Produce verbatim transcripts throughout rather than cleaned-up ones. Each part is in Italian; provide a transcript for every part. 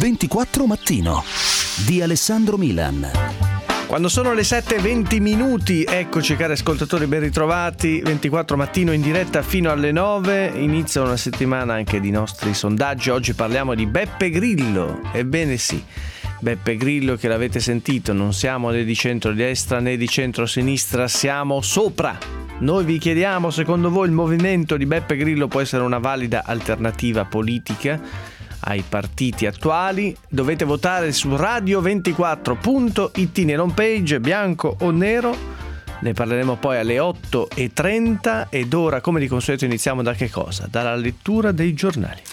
ventiquattro Mattino di Alessandro Milan. Quando sono le sette e venti minuti, eccoci cari ascoltatori, ben ritrovati. ventiquattro Mattino in diretta fino alle nove. Inizia una settimana anche di nostri sondaggi. Oggi parliamo di Beppe Grillo. Ebbene sì, Beppe Grillo, che l'avete sentito, non siamo né di centro-destra né di centro-sinistra, siamo sopra. Noi vi chiediamo, secondo voi il movimento di Beppe Grillo può essere una valida alternativa politica ai partiti attuali? Dovete votare su radio ventiquattro punto it nell'home page, bianco o nero. Ne parleremo poi alle otto e trenta ed ora, come di consueto, iniziamo da che cosa? Dalla lettura dei giornali.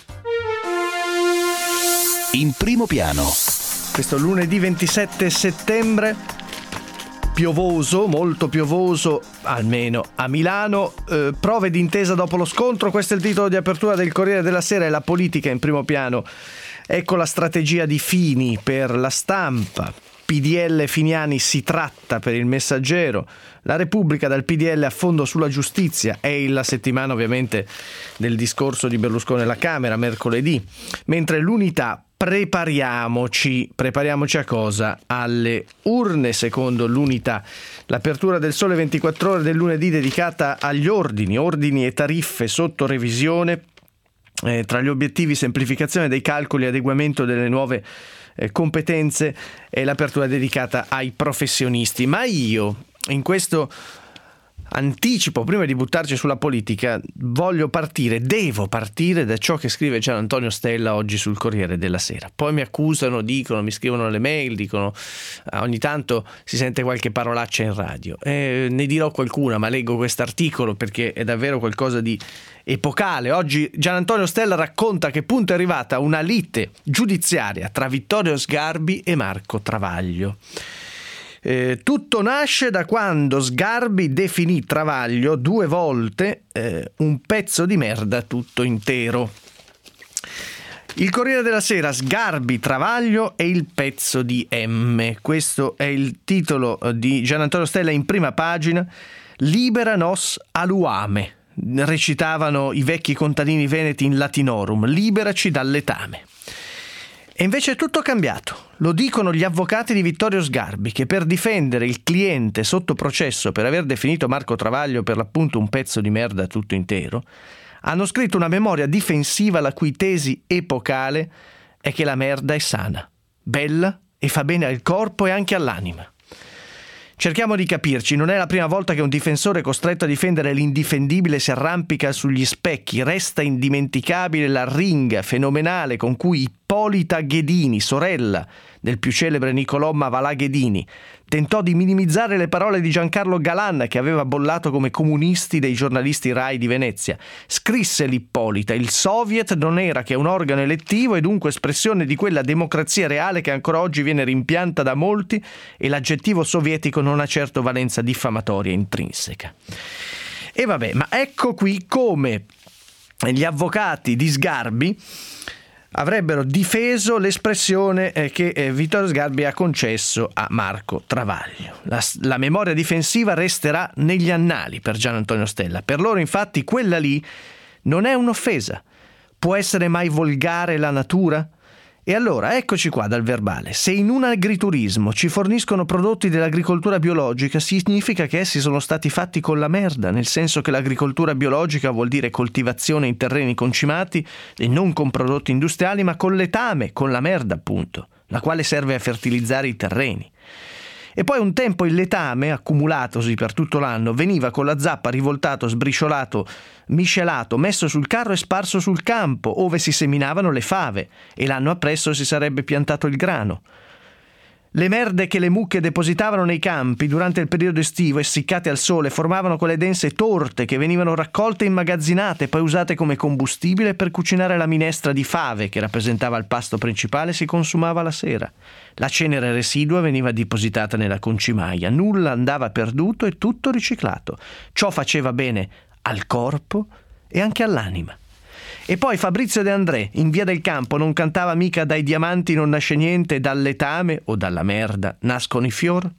In primo piano. Questo lunedì ventisette settembre, piovoso, molto piovoso, almeno a Milano. Eh, prove d'intesa dopo lo scontro, questo è il titolo di apertura del Corriere della Sera, e la politica in primo piano. Ecco la strategia di Fini per La Stampa. P D L Finiani si tratta per il Messaggero. La Repubblica, dal P D L a fondo sulla giustizia. È la settimana ovviamente del discorso di Berlusconi alla Camera, mercoledì. Mentre l'Unità, prepariamoci, prepariamoci a cosa? Alle urne, secondo l'Unità. L'apertura del Sole ventiquattro Ore del lunedì dedicata agli ordini, ordini e tariffe sotto revisione. Eh, tra gli obiettivi semplificazione dei calcoli, adeguamento delle nuove eh, competenze, e l'apertura dedicata ai professionisti. Ma io, in questo anticipo, prima di buttarci sulla politica, voglio partire, devo partire da ciò che scrive Gian Antonio Stella oggi sul Corriere della Sera. Poi mi accusano, dicono, mi scrivono le mail, dicono ogni tanto si sente qualche parolaccia in radio. Eh, ne dirò qualcuna, ma leggo quest'articolo perché è davvero qualcosa di epocale. Oggi Gian Antonio Stella racconta a che punto è arrivata una lite giudiziaria tra Vittorio Sgarbi e Marco Travaglio. Eh, tutto nasce da quando Sgarbi definì Travaglio due volte eh, un pezzo di merda tutto intero. Il Corriere della Sera: Sgarbi, Travaglio e il pezzo di M. Questo è il titolo di Gian Antonio Stella in prima pagina. Libera nos aluame, recitavano i vecchi contadini veneti in latinorum, liberaci dal letame. E invece è tutto cambiato. Lo dicono gli avvocati di Vittorio Sgarbi, che per difendere il cliente sotto processo per aver definito Marco Travaglio per l'appunto un pezzo di merda tutto intero, hanno scritto una memoria difensiva la cui tesi epocale è che la merda è sana, bella e fa bene al corpo e anche all'anima. Cerchiamo di capirci, non è la prima volta che un difensore costretto a difendere l'indifendibile si arrampica sugli specchi. Resta indimenticabile l'arringa fenomenale con cui Ippolita Ghedini, sorella del più celebre Niccolò Mavalà Ghedini, tentò di minimizzare le parole di Giancarlo Galan, che aveva bollato come comunisti dei giornalisti Rai di Venezia. Scrisse l'Ippolita: il Soviet non era che un organo elettivo e dunque espressione di quella democrazia reale che ancora oggi viene rimpianta da molti, e l'aggettivo sovietico non ha certo valenza diffamatoria intrinseca. E vabbè, ma ecco qui come gli avvocati di Sgarbi avrebbero difeso l'espressione che Vittorio Sgarbi ha concesso a Marco Travaglio. La, la memoria difensiva resterà negli annali per Gian Antonio Stella. Per loro, infatti, quella lì non è un'offesa. Può essere mai volgare la natura? E allora, eccoci qua dal verbale. Se in un agriturismo ci forniscono prodotti dell'agricoltura biologica, significa che essi sono stati fatti con la merda, nel senso che l'agricoltura biologica vuol dire coltivazione in terreni concimati e non con prodotti industriali, ma con letame, con la merda appunto, la quale serve a fertilizzare i terreni. E poi un tempo il letame, accumulatosi per tutto l'anno, veniva con la zappa rivoltato, sbriciolato, miscelato, messo sul carro e sparso sul campo, ove si seminavano le fave, e l'anno appresso si sarebbe piantato il grano. Le merde che le mucche depositavano nei campi durante il periodo estivo, essiccate al sole, formavano quelle dense torte che venivano raccolte e immagazzinate, poi usate come combustibile per cucinare la minestra di fave che rappresentava il pasto principale e si consumava la sera. La cenere residua veniva depositata nella concimaia, nulla andava perduto e tutto riciclato. Ciò faceva bene al corpo e anche all'anima. E poi Fabrizio De André, in Via del Campo, non cantava mica dai diamanti non nasce niente, dal letame o dalla merda nascono i fior?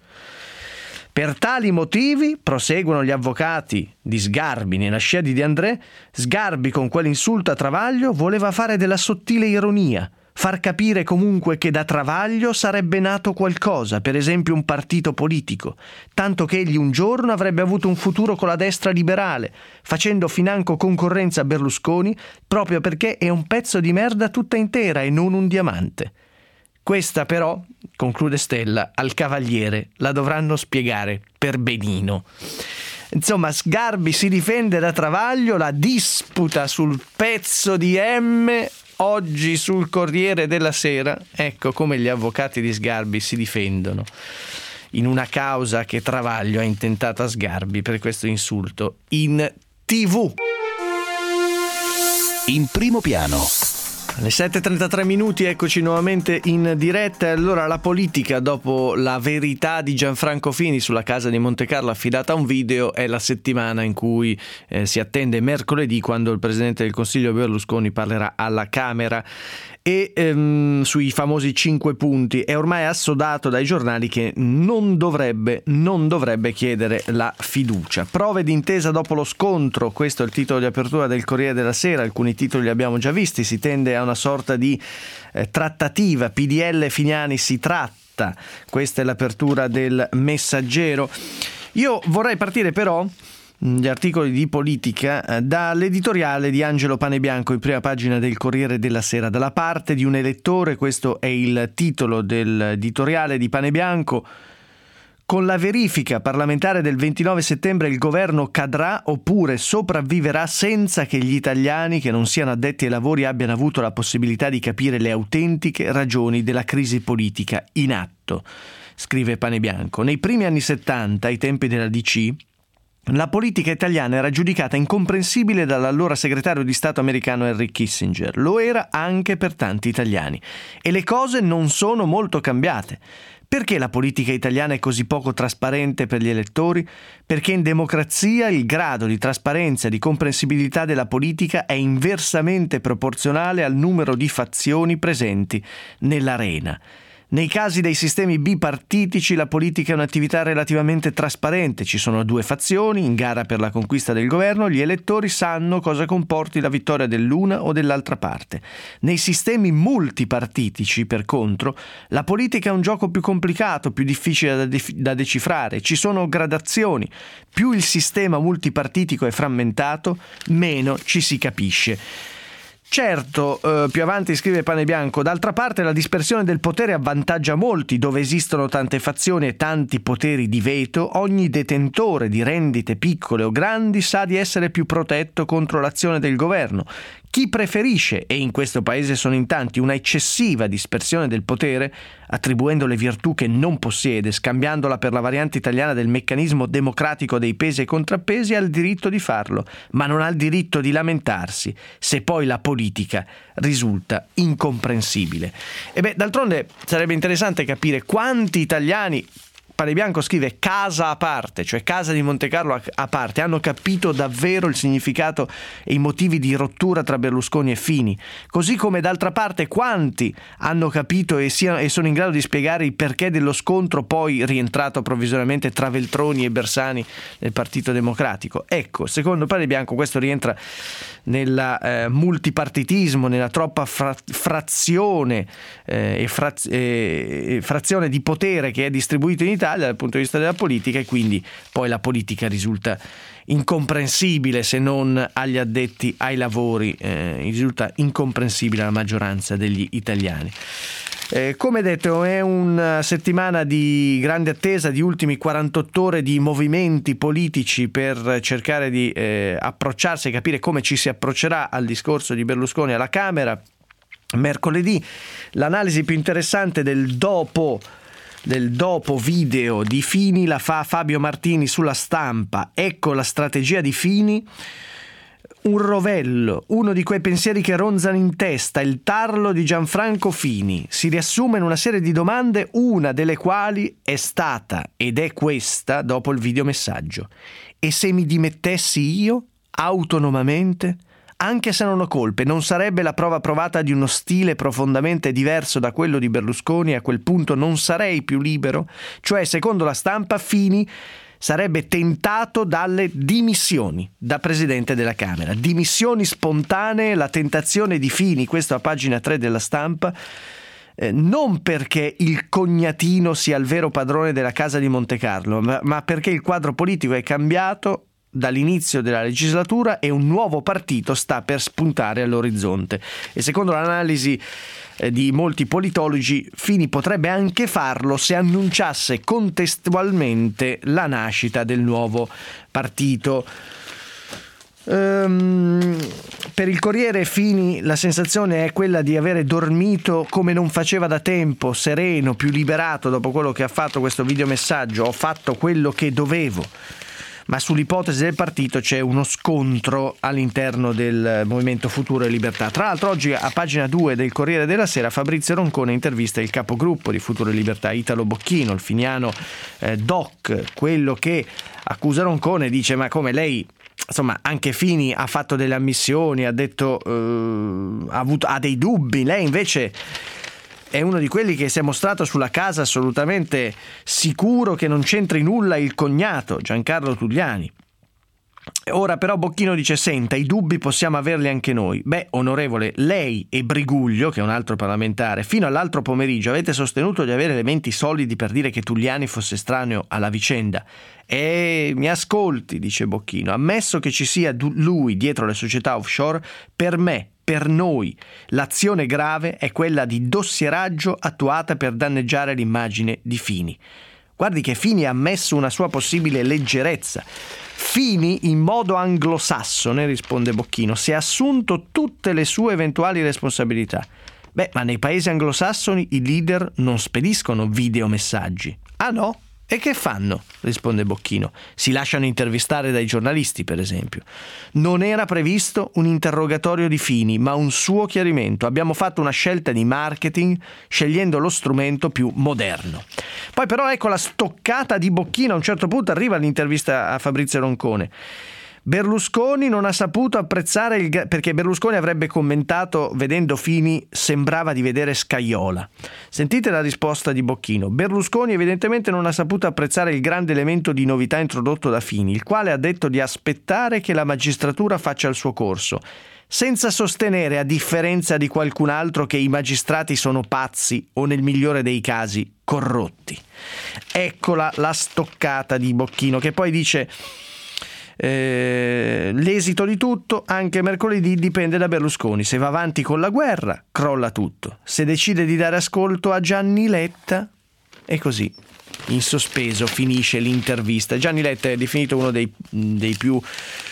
Per tali motivi, proseguono gli avvocati di Sgarbi nella scia di De André, Sgarbi con quell'insulto a Travaglio voleva fare della sottile ironia, Far capire comunque che da Travaglio sarebbe nato qualcosa, per esempio un partito politico, tanto che egli un giorno avrebbe avuto un futuro con la destra liberale, facendo financo concorrenza a Berlusconi, proprio perché è un pezzo di merda tutta intera e non un diamante. Questa però, conclude Stella, al Cavaliere la dovranno spiegare per benino. Insomma, Sgarbi si difende da Travaglio, la disputa sul pezzo di M oggi sul Corriere della Sera. Ecco come gli avvocati di Sgarbi si difendono in una causa che Travaglio ha intentato a Sgarbi per questo insulto in tivù. In primo piano. Alle sette e trentatré minuti, eccoci nuovamente in diretta. Allora, la politica, dopo la verità di Gianfranco Fini sulla casa di Montecarlo affidata a un video, è la settimana in cui eh, si attende mercoledì, quando il Presidente del Consiglio Berlusconi parlerà alla Camera e ehm, sui famosi cinque punti. È ormai assodato dai giornali che non dovrebbe, non dovrebbe chiedere la fiducia. Prove d'intesa dopo lo scontro, questo è il titolo di apertura del Corriere della Sera. Alcuni titoli li abbiamo già visti. Si tende a una sorta di eh, trattativa, P D L Finiani si tratta, questa è l'apertura del Messaggero. Io vorrei partire però, gli articoli di politica, dall'editoriale di Angelo Panebianco in prima pagina del Corriere della Sera. Dalla parte di un elettore, questo è il titolo dell'editoriale di Panebianco: con la verifica parlamentare del ventinove settembre il governo cadrà oppure sopravviverà senza che gli italiani che non siano addetti ai lavori abbiano avuto la possibilità di capire le autentiche ragioni della crisi politica in atto, scrive Panebianco. Nei primi anni settanta, ai tempi della D C, la politica italiana era giudicata incomprensibile dall'allora segretario di Stato americano Henry Kissinger. Lo era anche per tanti italiani. E le cose non sono molto cambiate. Perché la politica italiana è così poco trasparente per gli elettori? Perché in democrazia il grado di trasparenza e di comprensibilità della politica è inversamente proporzionale al numero di fazioni presenti nell'arena. Nei casi dei sistemi bipartitici la politica è un'attività relativamente trasparente, ci sono due fazioni in gara per la conquista del governo, gli elettori sanno cosa comporti la vittoria dell'una o dell'altra parte. Nei sistemi multipartitici, per contro, la politica è un gioco più complicato, più difficile da, def- da decifrare, ci sono gradazioni. Più il sistema multipartitico è frammentato, meno ci si capisce. Certo, eh, più avanti scrive Panebianco, d'altra parte la dispersione del potere avvantaggia molti, dove esistono tante fazioni e tanti poteri di veto, ogni detentore di rendite piccole o grandi sa di essere più protetto contro l'azione del governo. Chi preferisce, e in questo paese sono in tanti, una eccessiva dispersione del potere, attribuendo le virtù che non possiede, scambiandola per la variante italiana del meccanismo democratico dei pesi e contrappesi, ha il diritto di farlo, ma non ha il diritto di lamentarsi se poi la politica risulta incomprensibile. E beh, d'altronde sarebbe interessante capire quanti italiani, Panebianco scrive casa a parte, cioè casa di Montecarlo a parte, hanno capito davvero il significato e i motivi di rottura tra Berlusconi e Fini, così come d'altra parte quanti hanno capito e, siano, e sono in grado di spiegare il perché dello scontro poi rientrato provvisoriamente tra Veltroni e Bersani nel Partito Democratico. Ecco, secondo Panebianco questo rientra nel eh, multipartitismo, nella troppa fra- frazione eh, e, fraz- e frazione di potere che è distribuito in Italia dal punto di vista della politica, e quindi poi la politica risulta incomprensibile se non agli addetti ai lavori, eh, risulta incomprensibile alla maggioranza degli italiani. Eh, come detto, è una settimana di grande attesa, di ultimi quarantotto ore di movimenti politici per cercare di eh, approcciarsi e capire come ci si approccerà al discorso di Berlusconi alla Camera. Mercoledì l'analisi più interessante del dopo del dopo video di Fini la fa Fabio Martini sulla Stampa. Ecco la strategia di Fini: un rovello, uno di quei pensieri che ronzano in testa, il tarlo di Gianfranco Fini. Si riassume in una serie di domande, una delle quali è stata ed è questa dopo il videomessaggio: e se mi dimettessi io autonomamente? anche se non ho colpe, non sarebbe la prova provata di uno stile profondamente diverso da quello di Berlusconi? A quel punto non sarei più libero? Cioè, secondo la stampa, Fini sarebbe tentato dalle dimissioni da presidente della Camera. Dimissioni spontanee, la tentazione di Fini, questo a pagina tre della Stampa, eh, non perché il cognatino sia il vero padrone della casa di Montecarlo, ma, ma perché il quadro politico è cambiato dall'inizio della legislatura e un nuovo partito sta per spuntare all'orizzonte. E secondo l'analisi di molti politologi, Fini potrebbe anche farlo se annunciasse contestualmente la nascita del nuovo partito. Um, per il Corriere Fini la sensazione è quella di avere dormito come non faceva da tempo, sereno, più liberato dopo quello che ha fatto questo videomessaggio. Ho fatto quello che dovevo. Ma sull'ipotesi del partito c'è uno scontro all'interno del Movimento Futuro e Libertà. Tra l'altro oggi a pagina due del Corriere della Sera Fabrizio Roncone intervista il capogruppo di Futuro e Libertà, Italo Bocchino, il finiano eh, doc, quello che accusa Roncone, dice ma come lei... Insomma, anche Fini ha fatto delle ammissioni, ha detto eh, ha, avuto, ha dei dubbi, lei invece è uno di quelli che si è mostrato sulla casa assolutamente sicuro che non c'entri nulla il cognato, Giancarlo Tugliani. Ora però Bocchino dice: senta, i dubbi possiamo averli anche noi. Beh, onorevole, lei e Briguglio, che è un altro parlamentare, fino all'altro pomeriggio avete sostenuto di avere elementi solidi per dire che Tugliani fosse estraneo alla vicenda. E mi ascolti, dice Bocchino, ammesso che ci sia lui dietro le società offshore, per me, per noi, l'azione grave è quella di dossieraggio attuata per danneggiare l'immagine di Fini. Guardi che Fini ha ammesso una sua possibile leggerezza. Fini, in modo anglosassone, risponde Bocchino, si è assunto tutte le sue eventuali responsabilità. Beh, ma nei paesi anglosassoni i leader non spediscono videomessaggi. Ah no? E che fanno? Risponde Bocchino. Si lasciano intervistare dai giornalisti, per esempio. Non era previsto un interrogatorio di Fini, ma un suo chiarimento. Abbiamo fatto una scelta di marketing scegliendo lo strumento più moderno. Poi però ecco la stoccata di Bocchino. A un certo punto arriva l'intervista a Fabrizio Roncone. Berlusconi non ha saputo apprezzare il... perché Berlusconi avrebbe commentato: vedendo Fini sembrava di vedere Scajola. Sentite la risposta di Bocchino. Berlusconi evidentemente non ha saputo apprezzare il grande elemento di novità introdotto da Fini, il quale ha detto di aspettare che la magistratura faccia il suo corso, senza sostenere, a differenza di qualcun altro, che i magistrati sono pazzi o nel migliore dei casi corrotti. Eccola la stoccata di Bocchino, che poi dice: Eh, l'esito di tutto anche mercoledì dipende da Berlusconi. Se va avanti con la guerra crolla tutto, se decide di dare ascolto a Gianni Letta. E così in sospeso finisce l'intervista. Gianni Letta è definito uno dei, dei più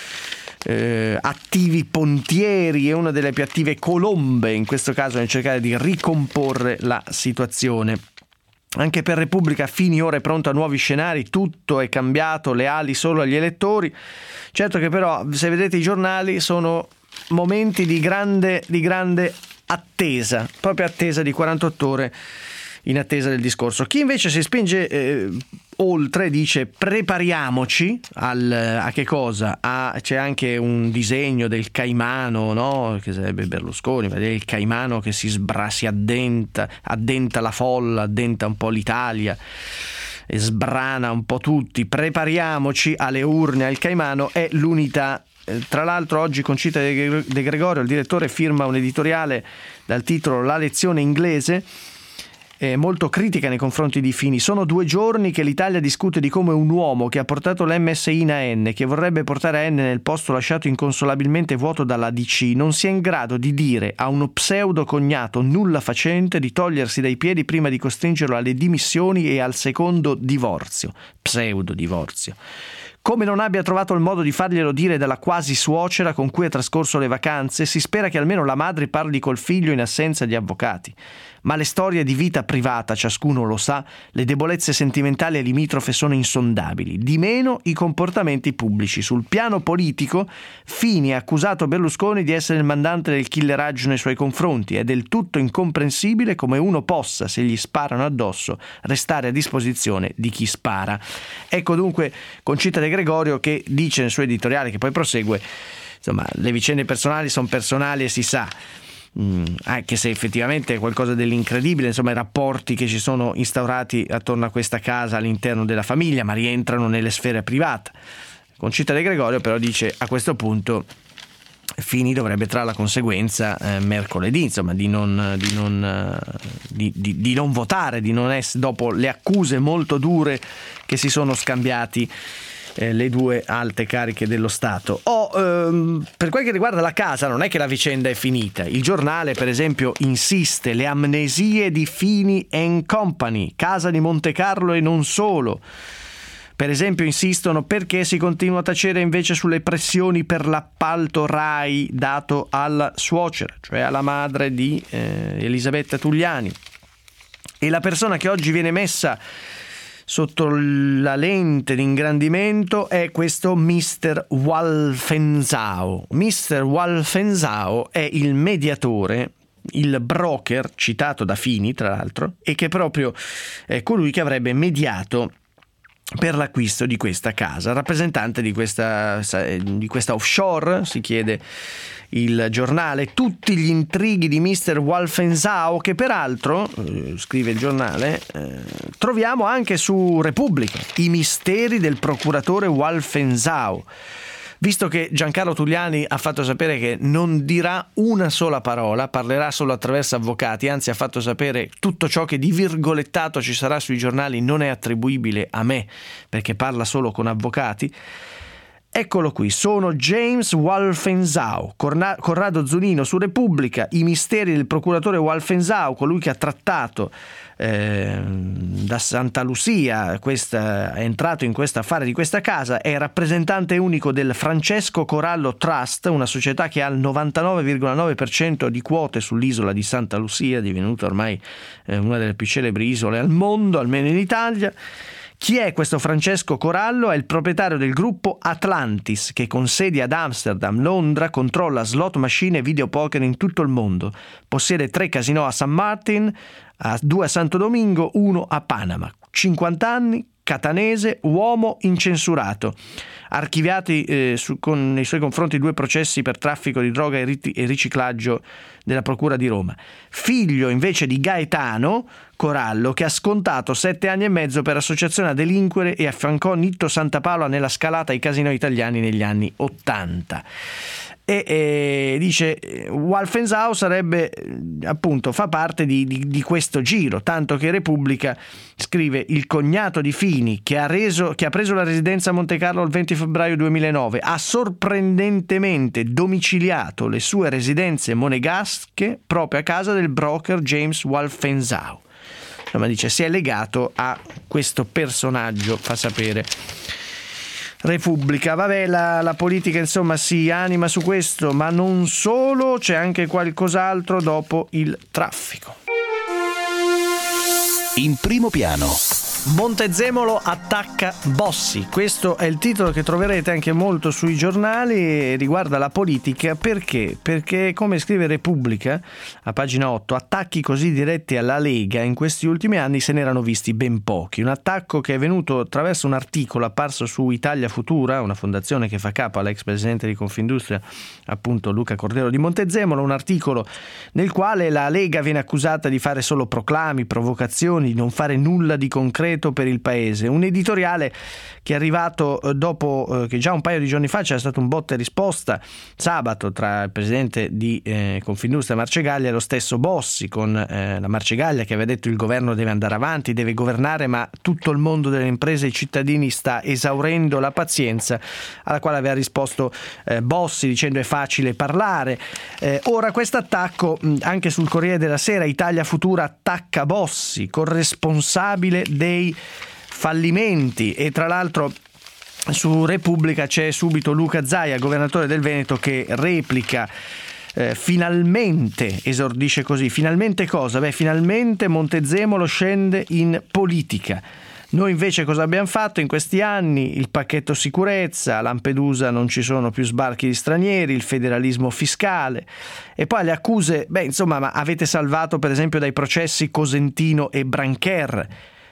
eh, attivi pontieri e una delle più attive colombe in questo caso nel cercare di ricomporre la situazione. Anche per Repubblica Fini ora è pronto a nuovi scenari, tutto è cambiato, leali solo agli elettori. Certo che però, se vedete i giornali, sono momenti di grande, di grande attesa, proprio attesa di quarantotto ore in attesa del discorso. Chi invece si spinge eh, oltre dice: prepariamoci al, a che cosa? A, c'è anche un disegno del Caimano, no? Che sarebbe Berlusconi, vedere il Caimano che si sbra, si addenta, addenta la folla, addenta un po' l'Italia e sbrana un po' tutti. Prepariamoci alle urne, al Caimano. È l'unità. Tra l'altro oggi Concita De Gregorio, il direttore, firma un editoriale dal titolo La lezione inglese, è molto critica nei confronti di Fini. Sono due giorni che l'Italia discute di come un uomo che ha portato l'M S I in A N, che vorrebbe portare A N nel posto lasciato inconsolabilmente vuoto dalla D C, non sia in grado di dire a uno pseudo cognato nulla facente di togliersi dai piedi prima di costringerlo alle dimissioni e al secondo divorzio. Pseudo divorzio. Come non abbia trovato il modo di farglielo dire dalla quasi suocera con cui ha trascorso le vacanze, si spera che almeno la madre parli col figlio in assenza di avvocati. Ma le storie di vita privata, ciascuno lo sa, le debolezze sentimentali e limitrofe sono insondabili, di meno i comportamenti pubblici. Sul piano politico, Fini ha accusato Berlusconi di essere il mandante del killeraggio nei suoi confronti. È del tutto incomprensibile come uno possa, se gli sparano addosso, restare a disposizione di chi spara. Ecco dunque Concita De Gregorio che dice nel suo editoriale, che poi prosegue: insomma, le vicende personali sono personali e si sa. Mm, anche se effettivamente è qualcosa dell'incredibile, insomma, i rapporti che ci sono instaurati attorno a questa casa all'interno della famiglia, ma rientrano nelle sfere private. Concita De Gregorio però dice a questo punto Fini dovrebbe trarre la conseguenza eh, mercoledì, insomma, di non, di, non, eh, di, di, di non votare, di non essere, dopo le accuse molto dure che si sono scambiati Eh, le due alte cariche dello Stato. Oh, ehm, per quel che riguarda la casa, non è che la vicenda è finita. Il giornale, per esempio, insiste: le amnesie di Fini and Company, casa di Monte Carlo e non solo. Per esempio insistono perché si continua a tacere invece sulle pressioni per l'appalto RAI dato alla suocera, cioè alla madre di eh, Elisabetta Tugliani. E la persona che oggi viene messa sotto la lente di ingrandimento è questo mister Walfensau. mister Walfensau è il mediatore, il broker citato da Fini, tra l'altro, e che proprio è colui che avrebbe mediato per l'acquisto di questa casa, rappresentante di questa, di questa offshore, si chiede il giornale. Tutti gli intrighi di mister Walfensau, che peraltro, eh, scrive il giornale, eh, troviamo anche su Repubblica, i misteri del procuratore Walfensau. Visto che Giancarlo Tugliani ha fatto sapere che non dirà una sola parola, parlerà solo attraverso avvocati, anzi ha fatto sapere tutto ciò che di virgolettato ci sarà sui giornali non è attribuibile a me, perché parla solo con avvocati. Eccolo qui, sono James Walfensau, Corrado Zunino su Repubblica, i misteri del procuratore Walfensau, colui che ha trattato eh, da Santa Lucia, questa, è entrato in questo affare di questa casa, è rappresentante unico del Francesco Corallo Trust, una società che ha il novantanove virgola nove per cento di quote sull'isola di Santa Lucia, divenuta ormai eh, una delle più celebri isole al mondo, almeno in Italia. Chi è questo Francesco Corallo? È il proprietario del gruppo Atlantis, che con sedi ad Amsterdam, Londra, controlla slot machine e videopoker in tutto il mondo. Possiede tre casinò a San Martin, a due a Santo Domingo, uno a Panama. cinquanta anni, catanese, uomo incensurato. Archiviati eh, su, con, nei suoi confronti due processi per traffico di droga e, rit- e riciclaggio della Procura di Roma. Figlio invece di Gaetano Corallo, che ha scontato sette anni e mezzo per associazione a delinquere e affiancò Nitto Santapaola nella scalata ai casinò italiani negli anni ottanta. E, e dice Walfensau sarebbe appunto fa parte di, di, di questo giro, tanto che Repubblica scrive: il cognato di Fini, che ha, reso, che ha preso la residenza a Monte Carlo il venti febbraio duemilanove, ha sorprendentemente domiciliato le sue residenze monegasche proprio a casa del broker James Walfensau. Insomma, dice, si è legato a questo personaggio, fa sapere Repubblica. Vabbè, la, la politica insomma si anima su questo, ma non solo, c'è anche qualcos'altro dopo il traffico. In primo piano. Montezemolo attacca Bossi, questo è il titolo che troverete anche molto sui giornali e riguarda la politica. Perché? Perché, come scrive Repubblica a pagina otto, attacchi così diretti alla Lega in questi ultimi anni se ne erano visti ben pochi. Un attacco che è venuto attraverso un articolo apparso su Italia Futura, una fondazione che fa capo all'ex presidente di Confindustria, appunto Luca Cordero di Montezemolo, un articolo nel quale la Lega viene accusata di fare solo proclami, provocazioni, di non fare nulla di concreto per il paese. Un editoriale che è arrivato dopo eh, che già un paio di giorni fa c'era stato un botta e risposta sabato tra il presidente di eh, Confindustria Marcegaglia e lo stesso Bossi, con eh, la Marcegaglia che aveva detto il governo deve andare avanti, deve governare, ma tutto il mondo delle imprese e i cittadini sta esaurendo la pazienza, alla quale aveva risposto eh, Bossi dicendo è facile parlare. Eh, ora questo attacco anche sul Corriere della Sera, Italia Futura attacca Bossi, corresponsabile dei fallimenti, e tra l'altro su Repubblica c'è subito Luca Zaia, governatore del Veneto, che replica eh, finalmente, esordisce così, finalmente cosa? Beh, finalmente Montezemolo scende in politica. Noi invece cosa abbiamo fatto in questi anni? Il pacchetto sicurezza, a Lampedusa non ci sono più sbarchi di stranieri, il federalismo fiscale, e poi le accuse, beh insomma, ma avete salvato per esempio dai processi Cosentino e Brancher.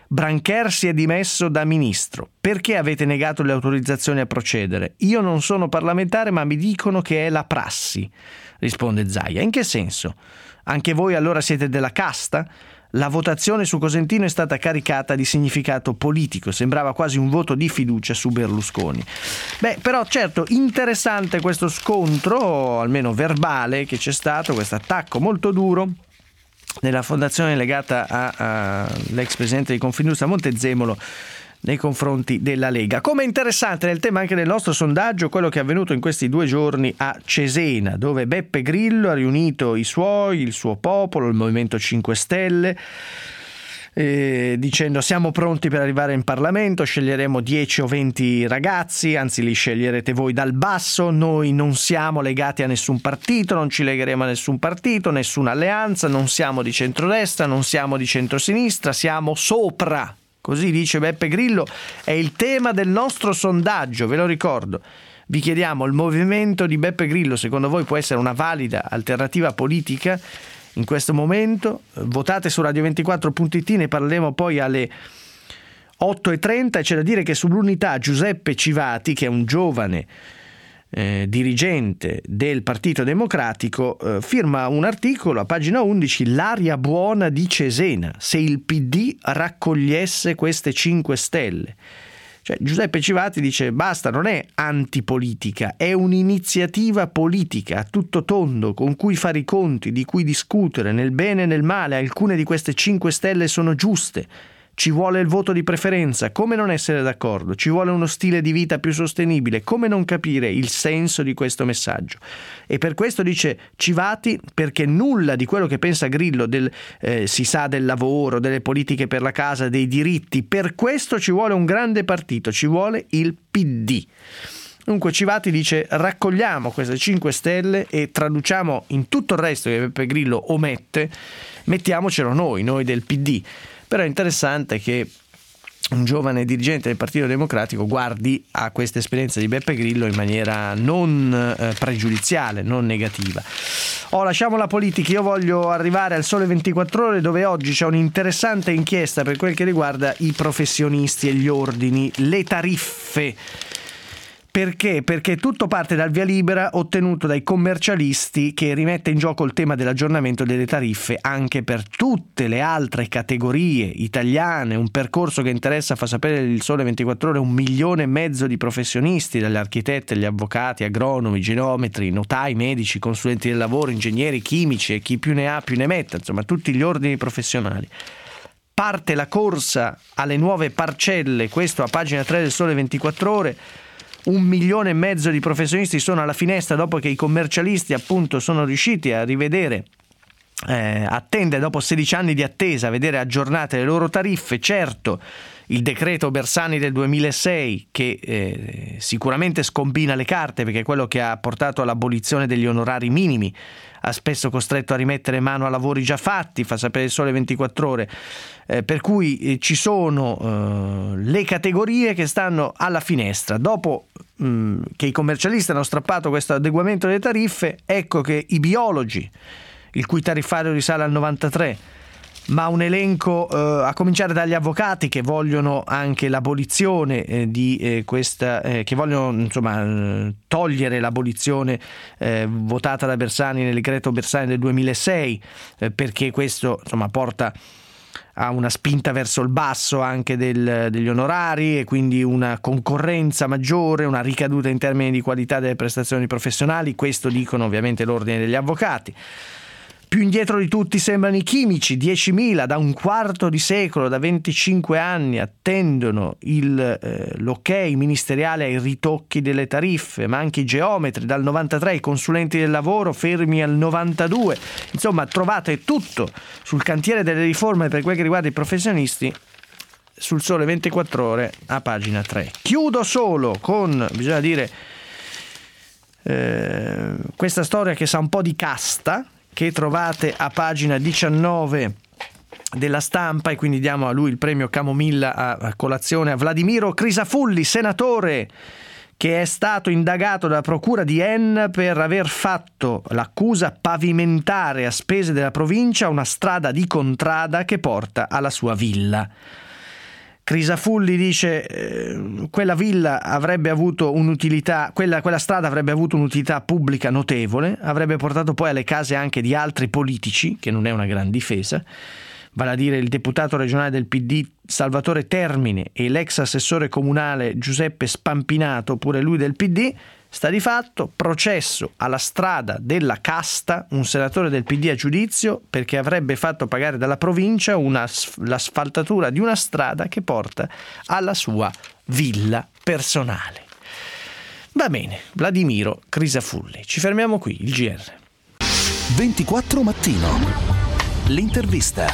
Brancher si è dimesso da ministro. Perché avete negato le autorizzazioni a procedere? Io non sono parlamentare, ma mi dicono che è la prassi, risponde Zaia. In che senso? Anche voi allora siete della casta? La votazione su Cosentino è stata caricata di significato politico, sembrava quasi un voto di fiducia su Berlusconi. Beh, però certo, interessante questo scontro, almeno verbale, che c'è stato, questo attacco molto duro della fondazione legata all'ex presidente di Confindustria Montezemolo nei confronti della Lega. Come interessante nel tema anche del nostro sondaggio quello che è avvenuto in questi due giorni a Cesena, dove Beppe Grillo ha riunito i suoi, il suo popolo, il Movimento cinque Stelle, eh, dicendo siamo pronti per arrivare in Parlamento, sceglieremo dieci o venti ragazzi, anzi li sceglierete voi dal basso, noi non siamo legati a nessun partito, non ci legheremo a nessun partito, nessuna alleanza, non siamo di centrodestra, non siamo di centrosinistra, siamo sopra. Così dice Beppe Grillo, è il tema del nostro sondaggio, ve lo ricordo. Vi chiediamo, il movimento di Beppe Grillo secondo voi può essere una valida alternativa politica in questo momento? Votate su radio ventiquattro punto it, ne parleremo poi alle otto e trenta e c'è da dire che sull'Unità Giuseppe Civati, che è un giovane Eh, dirigente del Partito Democratico, eh, firma un articolo a pagina undici, l'aria buona di Cesena, se il P D raccogliesse queste cinque Stelle. Cioè, Giuseppe Civati dice basta, non è antipolitica, è un'iniziativa politica a tutto tondo con cui fare i conti, di cui discutere nel bene e nel male. Alcune di queste cinque Stelle sono giuste. Ci vuole il voto di preferenza, come non essere d'accordo? Ci vuole uno stile di vita più sostenibile, come non capire il senso di questo messaggio? E per questo dice Civati, perché nulla di quello che pensa Grillo del eh, si sa del lavoro, delle politiche per la casa, dei diritti, per questo ci vuole un grande partito, ci vuole il P D. Dunque Civati dice raccogliamo queste cinque Stelle e traduciamo in tutto il resto che Beppe Grillo omette, mettiamocelo noi, noi del P D. Però è interessante che un giovane dirigente del Partito Democratico guardi a questa esperienza di Beppe Grillo in maniera non eh, pregiudiziale, non negativa. Oh, lasciamo la politica, io voglio arrivare al Sole ventiquattro Ore, dove oggi c'è un'interessante inchiesta per quel che riguarda i professionisti e gli ordini, le tariffe. Perché? Perché tutto parte dal via libera ottenuto dai commercialisti, che rimette in gioco il tema dell'aggiornamento delle tariffe anche per tutte le altre categorie italiane, un percorso che interessa, fa sapere il Sole ventiquattro Ore, un milione e mezzo di professionisti, dagli architetti agli avvocati, agronomi, geometri, notai, medici, consulenti del lavoro, ingegneri, chimici e chi più ne ha più ne metta, insomma tutti gli ordini professionali. Parte la corsa alle nuove parcelle, questo a pagina tre del Sole ventiquattro Ore. Un milione e mezzo di professionisti sono alla finestra dopo che i commercialisti appunto sono riusciti a rivedere, eh, attendere dopo sedici anni di attesa, a vedere aggiornate le loro tariffe. Certo, il decreto Bersani del duemilasei che eh, sicuramente scombina le carte, perché è quello che ha portato all'abolizione degli onorari minimi, ha spesso costretto a rimettere mano a lavori già fatti, fa sapere il Sole ventiquattro Ore, eh, per cui eh, ci sono eh, le categorie che stanno alla finestra. Dopo mh, che i commercialisti hanno strappato questo adeguamento delle tariffe, ecco che i biologi, il cui tariffario risale al novantatré, ma un elenco eh, a cominciare dagli avvocati che vogliono anche l'abolizione eh, di eh, questa eh, che vogliono insomma eh, togliere l'abolizione eh, votata da Bersani nel decreto Bersani del duemilasei, eh, perché questo insomma porta a una spinta verso il basso anche del, degli onorari e quindi una concorrenza maggiore, una ricaduta in termini di qualità delle prestazioni professionali. Questo dicono ovviamente l'ordine degli avvocati. Più indietro di tutti sembrano i chimici, diecimila da un quarto di secolo, da venticinque anni attendono il, eh, l'ok ministeriale ai ritocchi delle tariffe, ma anche i geometri dal novantatré, i consulenti del lavoro fermi al novantadue. Insomma, trovate tutto sul cantiere delle riforme per quel che riguarda i professionisti sul Sole ventiquattro Ore a pagina tre. Chiudo solo con, bisogna dire, eh, questa storia che sa un po' di casta, che trovate a pagina diciannove della Stampa, e quindi diamo a lui il premio Camomilla a, a colazione, a Vladimiro Crisafulli, senatore che è stato indagato dalla procura di Enna per aver fatto l'accusa pavimentare a spese della provincia una strada di contrada che porta alla sua villa. Crisafulli dice eh, quella villa avrebbe avuto un'utilità, quella, quella strada avrebbe avuto un'utilità pubblica notevole, avrebbe portato poi alle case anche di altri politici, che non è una gran difesa, vale a dire il deputato regionale del P D Salvatore Termine e l'ex assessore comunale Giuseppe Spampinato, pure lui del P D. Sta di fatto processo alla strada della Casta, un senatore del P D a giudizio perché avrebbe fatto pagare dalla provincia una, l'asfaltatura di una strada che porta alla sua villa personale. Va bene, Vladimiro Crisafulli. Ci fermiamo qui, il G R. ventiquattro Mattino. L'intervista.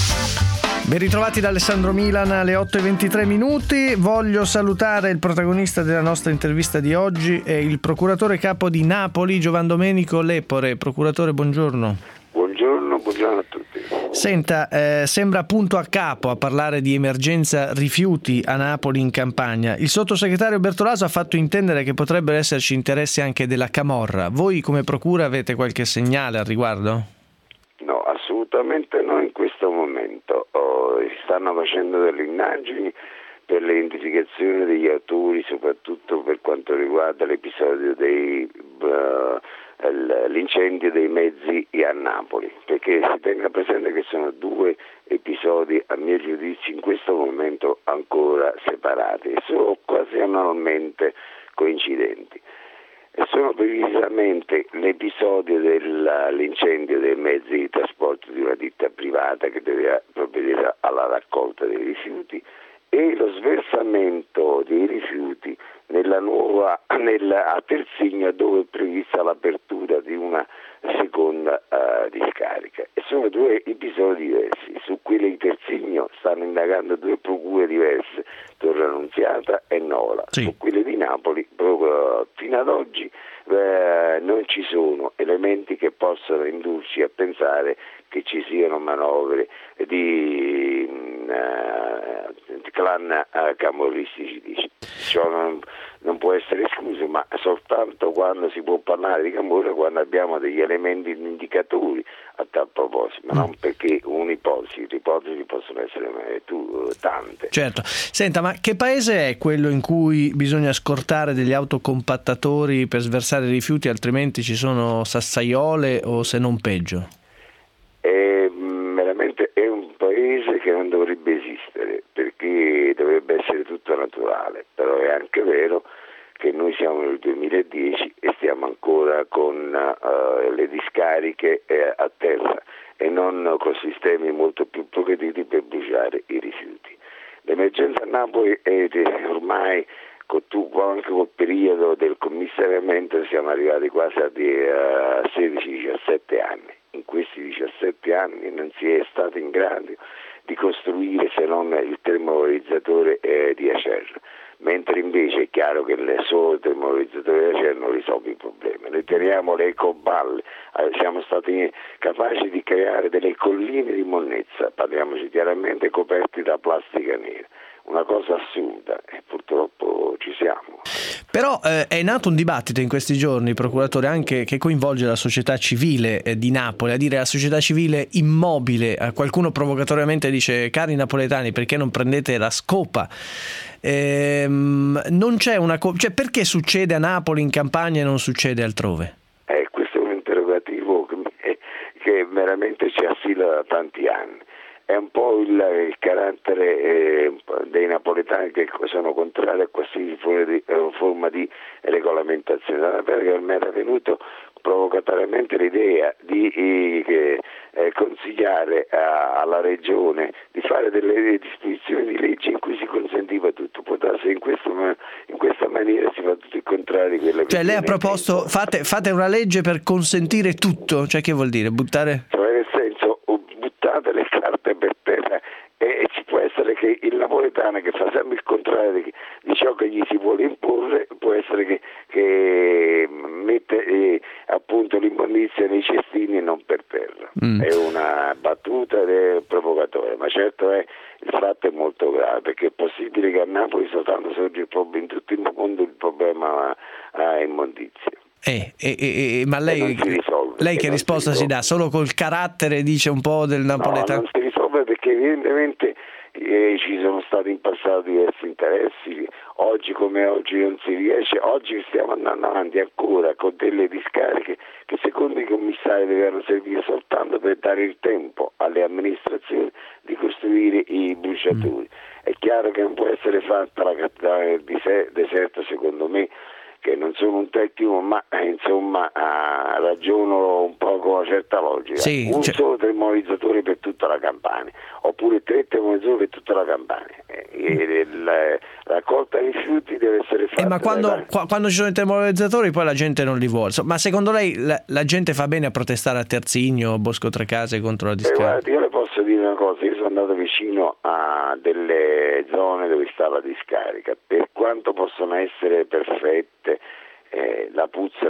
Ben ritrovati da Alessandro Milan alle otto e ventitré minuti. Voglio salutare il protagonista della nostra intervista di oggi, è il procuratore capo di Napoli, Giovandomenico Lepore. Procuratore, buongiorno. Buongiorno, buongiorno a tutti. Senta, eh, sembra punto a capo a parlare di emergenza rifiuti a Napoli in Campania. Il sottosegretario Bertolaso ha fatto intendere che potrebbero esserci interessi anche della Camorra. Voi come procura avete qualche segnale al riguardo? No, assolutamente no in questo momento. Oh, si stanno facendo delle indagini per l'identificazione degli autori, soprattutto per quanto riguarda l'episodio dei uh, l'incendio dei mezzi a Napoli, perché si tenga presente che sono due episodi a mio giudizio in questo momento ancora separati e sono occasionalmente coincidenti. E sono precisamente l'episodio dell'incendio dei mezzi di trasporto di una ditta privata che doveva provvedere alla raccolta dei rifiuti e lo sversamento dei rifiuti nella nuova nella, a Terzigno, dove è prevista l'apertura di una seconda uh, discarica. E sono due episodi diversi. Su quelli di Terzigno stanno indagando due procure diverse, Torre Annunziata e Nola. Sì. Su quelli di Napoli proprio, fino ad oggi eh, non ci sono elementi che possano indurci a pensare che ci siano manovre di uh, clan uh, camorristici, dice. Ciò non, non può essere escluso, ma soltanto quando si può parlare di camorra, quando abbiamo degli elementi indicatori a tal proposito, ma non perché un'ipotesi, le ipotesi possono essere tu, tante. Certo. Senta, ma che paese è quello in cui bisogna scortare degli autocompattatori per sversare rifiuti, altrimenti ci sono sassaiole o se non peggio? È, veramente è un paese che non dovrebbe esistere, perché dovrebbe essere tutto naturale, però è anche vero che noi siamo nel duemiladieci e stiamo ancora con uh, le discariche eh, a terra e non con sistemi molto più progrediti per bruciare i rifiuti. L'emergenza a Napoli è ormai, con tu, anche col periodo del commissariamento, siamo arrivati quasi a uh, sedici diciassette anni. In questi diciassette anni non si è stato in grado di costruire se non il termovalorizzatore eh, di Acerra, mentre invece è chiaro che il solo termovalorizzatore di Acerra non risolve il problema. Noi teniamo le ecoballe, eh, siamo stati capaci di creare delle colline di monnezza, parliamoci chiaramente, coperti da plastica nera. Una cosa assurda e purtroppo ci siamo. Però eh, è nato un dibattito in questi giorni, procuratore, anche che coinvolge la società civile eh, di Napoli, a dire la società civile immobile. Eh, qualcuno provocatoriamente dice: cari napoletani, perché non prendete la scopa? Ehm, non c'è una co- cioè, perché succede a Napoli, in Campania, e non succede altrove? Eh, questo è un interrogativo che, che veramente ci assilla da tanti anni. È un po' il, il carattere eh, dei napoletani che sono contrari a qualsiasi forma di, eh, forma di regolamentazione, perché mi era venuto provocatoriamente l'idea di eh, eh, consigliare a, alla regione di fare delle disposizioni di legge in cui si consentiva tutto. Può darsi in, questo, in questa maniera si fa tutto il contrario di quello che Cioè lei ha proposto fate, fate una legge per consentire tutto, cioè che vuol dire? Buttare? Cioè nel senso, buttate le carte per terra e, e ci può essere che il napoletano che fa sempre il contrario di, di ciò che gli si vuole imporre, può essere che, che mette eh, appunto l'immondizia nei cestini e non per terra. Mm. È una battuta ed è provocatoria, ma certo è, il fatto è molto grave, perché è possibile che a Napoli soltanto sorge il problema, in tutto il mondo il problema a immondizia. Eh, eh, eh, ma lei, risolve, lei che risposta si, si dà? Solo col carattere, dice, un po' del napoletano? No, non si risolve perché evidentemente e ci sono stati in passato diversi interessi, oggi come oggi non si riesce, oggi stiamo andando avanti ancora con delle discariche che secondo i commissari devono servire soltanto per dare il tempo alle amministrazioni di costruire i bruciatori. È chiaro che non può essere fatta la cattedrale del deserto, secondo me, che non sono un tecnico, ma eh, insomma eh, ragiono un po' con una certa logica. Sì, un cioè... solo termovalorizzatori per tutta la Campania, oppure tre termovalorizzatori per tutta la Campania. E la raccolta dei rifiuti deve essere fatta. Eh, ma quando, dai... qua, quando ci sono i termovalorizzatori poi la gente non li vuole. Ma secondo lei la, la gente fa bene a protestare a Terzigno, Bosco Trecase contro la discarica? Eh, guarda, io le posso dire una cosa, io sono andato vicino a delle zone dove sta la discarica, per quanto possono essere perfette, eh, la puzza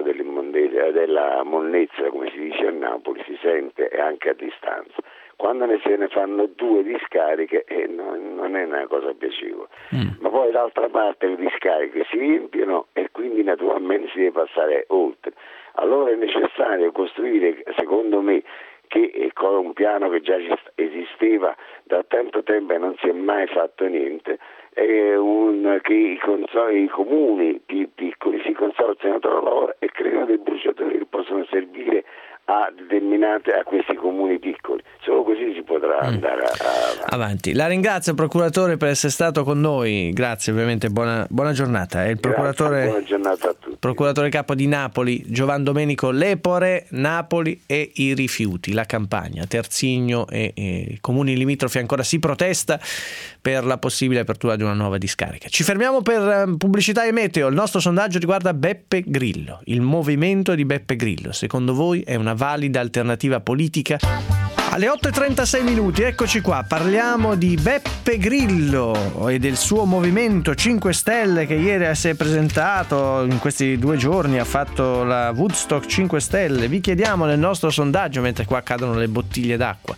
della monnezza, come si dice a Napoli, si sente anche a distanza. Quando ne se ne fanno due discariche eh, non, non è una cosa piacevole, mm. ma poi d'altra parte le discariche si riempiono e quindi naturalmente si deve passare oltre. Allora è necessario costruire, secondo me, che con un piano che già esisteva da tanto tempo e non si è mai fatto niente, è un, che i, consoli, i comuni più piccoli si consorziano tra loro e creano dei bruciatori che possono servire a determinate a questi comuni piccoli. Solo così si potrà andare a, a... avanti. La ringrazio procuratore per essere stato con noi, grazie, ovviamente buona, buona giornata. È il procuratore, grazie, buona giornata a tutti. Procuratore capo di Napoli Giovan Domenico Lepore. Napoli e i rifiuti, la Campania, Terzigno e, e comuni limitrofi ancora si protesta per la possibile apertura di una nuova discarica. Ci fermiamo per pubblicità e meteo. Il nostro sondaggio riguarda Beppe Grillo, il movimento di Beppe Grillo. Secondo voi è una valida alternativa politica? Alle otto e trentasei minuti, eccoci qua, parliamo di Beppe Grillo e del suo movimento cinque Stelle che ieri si è presentato, in questi due giorni ha fatto la Woodstock cinque Stelle. Vi chiediamo nel nostro sondaggio, mentre qua cadono le bottiglie d'acqua,